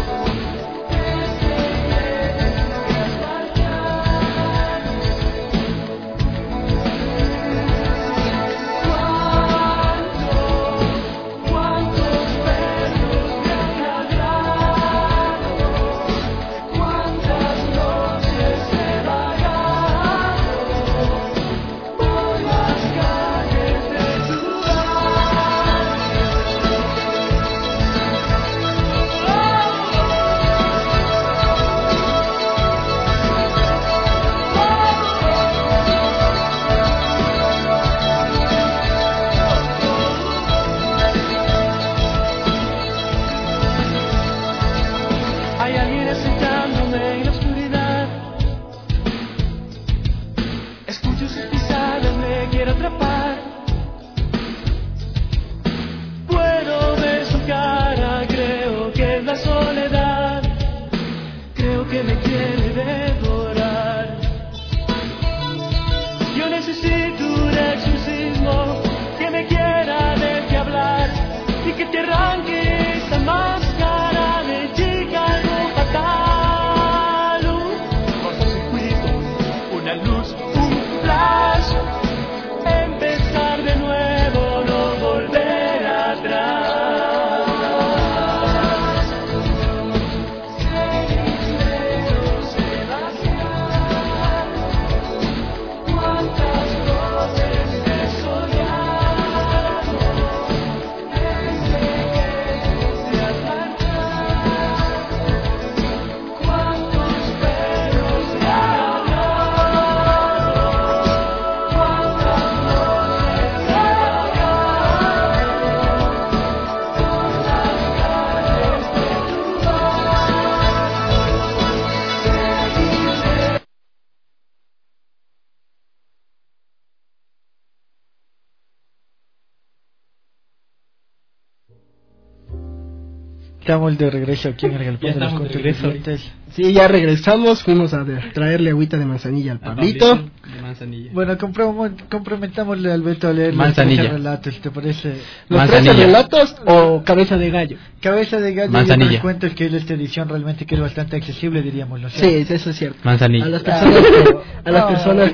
Estamos de regreso aquí en el Galpón de los Cuentos Vivientes. Sí, ya regresamos, fuimos a traerle agüita de manzanilla al Pablito. De manzanilla. Bueno, comprometámosle al Beto a leer los 13 relatos, ¿te parece? ¿Los 13 relatos o cabeza de gallo? Cabeza de gallo y otros cuentos, que es esta edición realmente que es bastante accesible, diríamos, ¿no? Sí, eso es cierto. Manzanilla. A las personas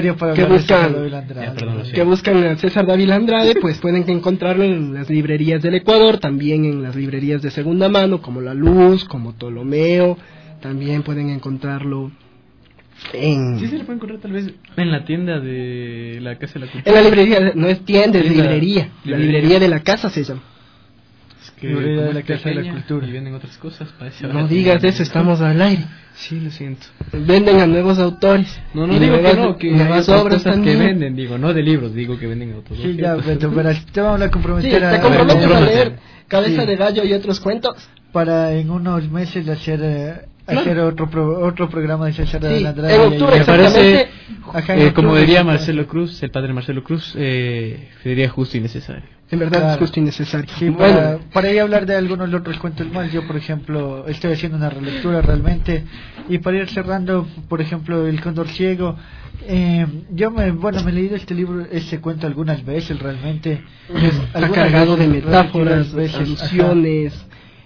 que buscan a César Dávila Andrade, pues pueden encontrarlo en las librerías del Ecuador, también en las librerías de segunda mano, como La Luz, como Ptolomeo. También pueden encontrarlo en... Sí, se lo pueden encontrar tal vez en la tienda de la Casa de la Cultura. En la librería, no es tienda, es librería. La librería de la casa se llama. Es que librería de la Casa de la Cultura. Y venden otras cosas. No digas eso, estamos al aire. Sí, lo siento. Venden a nuevos autores. No digo que no, que nuevas hay obras cosas también. que venden, digo, no de libros, digo que venden otros Sí, objetos. ya, Beto, pero te vamos a comprometer te comprometes a leer Cabeza de Gallo y otros cuentos. Para en unos meses hacer hacer otro programa de César de Andrade. En octubre, me parece, como diría Marcelo Marcelo Cruz, el padre Marcelo Cruz, sería justo y necesario. En verdad es justo y necesario. Sí, para ir a hablar de algunos otros cuentos más, yo por ejemplo estoy haciendo una relectura realmente, y para ir cerrando, por ejemplo, El Cóndor Ciego, yo me he leído este cuento algunas veces realmente. Está cargado de metáforas, alusiones,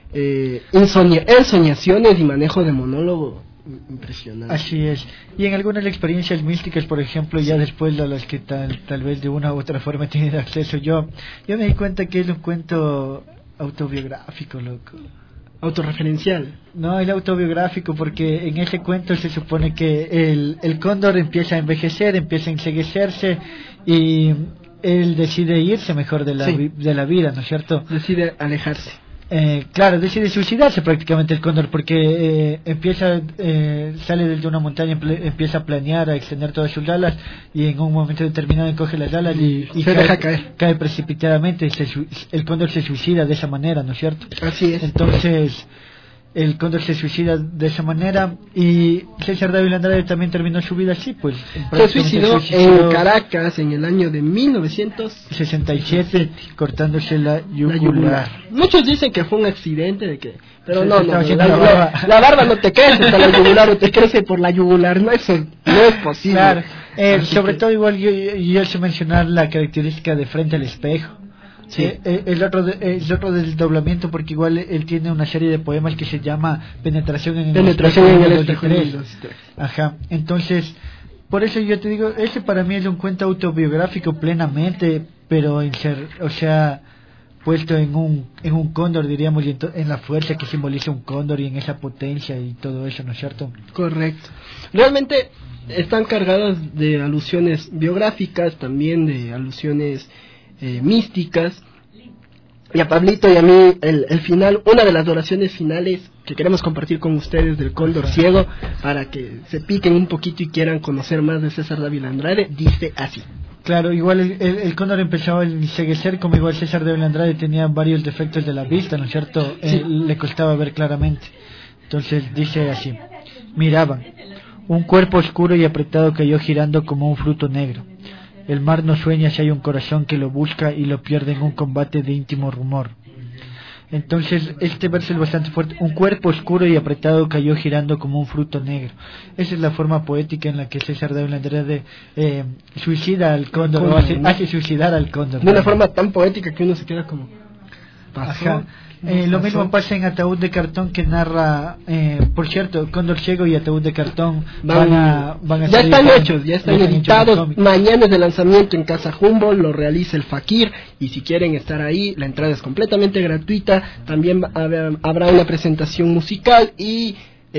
ensoñaciones y manejo de monólogo impresionante. Así es. Y en algunas experiencias místicas, por ejemplo, ya después a las que tal vez de una u otra forma he tenido acceso yo me di cuenta que es un cuento autobiográfico, loco. Autorreferencial. No, es autobiográfico, porque en ese cuento se supone que el cóndor empieza a envejecer, empieza a enceguecerse, y él decide irse mejor de la vida, ¿no es cierto? Decide alejarse. Claro, decide suicidarse prácticamente el cóndor, porque sale desde una montaña, empieza a planear, a extender todas sus alas, y en un momento determinado encoge las alas y se deja caer. Cae precipitadamente. El cóndor se suicida de esa manera, ¿no es cierto? Así es. Entonces el cóndor se suicida de esa manera, y César Dávila Andrade también terminó su vida así, pues. Se suicidó en Caracas en el año de 1967, cortándose la yugular. Muchos dicen que fue un accidente, pero no, la barba no te crece hasta la yugular, o te crece por la yugular, no es posible. Claro, sobre todo igual yo sé mencionar la característica de frente al espejo. Sí. El otro del doblamiento, porque igual él tiene una serie de poemas que se llama Penetración en el espejo. Ajá, entonces por eso yo te digo, ese para mí es un cuento autobiográfico plenamente, pero puesto en un cóndor, diríamos, y en la fuerza que simboliza un cóndor y en esa potencia y todo eso, ¿no es cierto? Correcto. Realmente están cargadas de alusiones biográficas, también de alusiones místicas. Y a Pablito y a mí el final, una de las oraciones finales que queremos compartir con ustedes del Cóndor Ciego, para que se piquen un poquito y quieran conocer más de César Dávila Andrade, dice así. Claro, igual el cóndor empezaba a enceguecer, como igual César Dávila Andrade tenía varios defectos de la vista, ¿no es cierto? Sí. Le costaba ver claramente. Entonces dice así: miraban, un cuerpo oscuro y apretado cayó girando como un fruto negro. El mar no sueña si hay un corazón que lo busca y lo pierde en un combate de íntimo rumor. Entonces este verso es bastante fuerte. Un cuerpo oscuro y apretado cayó girando como un fruto negro. Esa es la forma poética en la que César Dávila Andrade suicida al cóndor, o hace suicidar al cóndor. De una forma tan poética que uno se queda como... Ajá. Lo mismo pasa en Ataúd de Cartón, que narra, por cierto, Cóndor Ciego y Ataúd de Cartón van a ya están hechos, ya están editados. Mañana es de lanzamiento en Casa Humboldt, lo realiza el Fakir, y si quieren estar ahí, la entrada es completamente gratuita. También habrá una presentación musical, y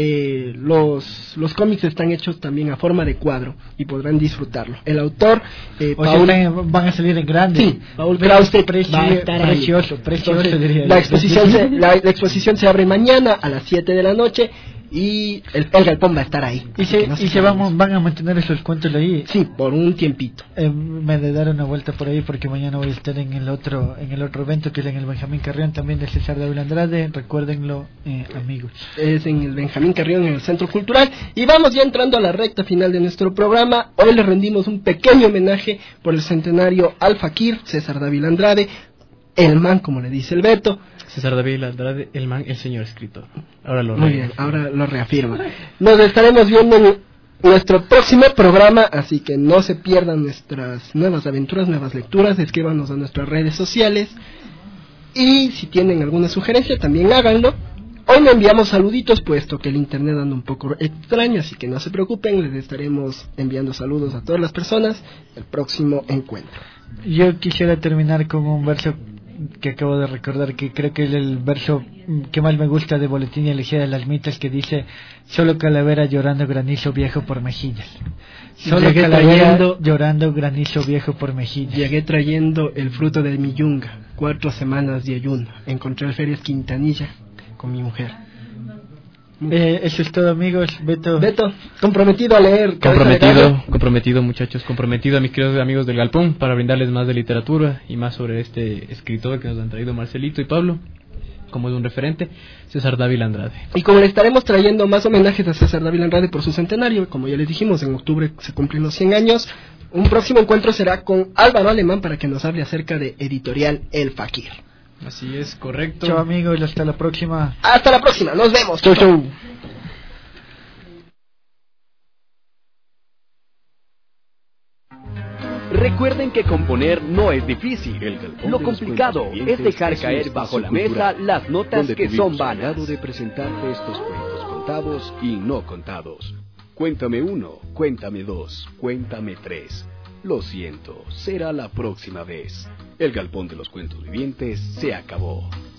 los cómics están hechos también a forma de cuadro y podrán disfrutarlo. El autor van a salir en grande. Sí, Paul Krause va a estar precioso, Entonces, diría. La exposición se abre mañana a las 7 de la noche, y el galpón va a estar ahí. Van a mantener esos cuentos ahí. Sí, por un tiempito. Me de dar una vuelta por ahí, porque mañana voy a estar en el otro evento, que es en el Benjamín Carrión, también de César Dávila Andrade. Recuérdenlo, amigos. Es en el Benjamín Carrión, en el Centro Cultural. Y vamos ya entrando a la recta final de nuestro programa. Hoy le rendimos un pequeño homenaje por el centenario al Fakir, César Dávila Andrade, el man, como le dice el Beto. César Dávila Andrade, el man, el señor escritor. Ahora lo reafirma. Nos estaremos viendo en nuestro próximo programa, así que no se pierdan nuestras nuevas aventuras, nuevas lecturas. Escríbanos a nuestras redes sociales, y si tienen alguna sugerencia también háganlo. Hoy no enviamos saluditos, puesto que el internet anda un poco extraño, así que no se preocupen, les estaremos enviando saludos a todas las personas el próximo encuentro. Yo quisiera terminar con un verso que acabo de recordar, que creo que es el verso que más me gusta de Boletín y Elegía de las Mitas, que dice: solo calavera llorando granizo viejo por mejillas. Solo calavera llorando granizo viejo por mejillas. Llegué trayendo el fruto de mi yunga, 4 semanas de ayuno. Encontré ferias Quintanilla con mi mujer. Eso es todo, amigos. Beto, comprometido a leer. Comprometido, muchachos, comprometido a mis queridos amigos del Galpón, para brindarles más de literatura y más sobre este escritor que nos han traído Marcelito y Pablo. como de un referente, César Dávila Andrade. Y como le estaremos trayendo más homenajes a César Dávila Andrade por su centenario, como ya les dijimos, en octubre se cumplen los 100 años, un próximo encuentro será con Álvaro Alemán para que nos hable acerca de Editorial El Fakir. Así es, correcto. Chao amigos, hasta la próxima. Hasta la próxima, nos vemos. Chau, chau. Recuerden que componer no es difícil. Lo complicado es dejar caer bajo la mesa las notas que son vanas. De presentarte estos cuentos contados y no contados. Cuéntame 1, cuéntame 2, cuéntame 3. Lo siento, será la próxima vez. El Galpón de los Cuentos Vivientes se acabó.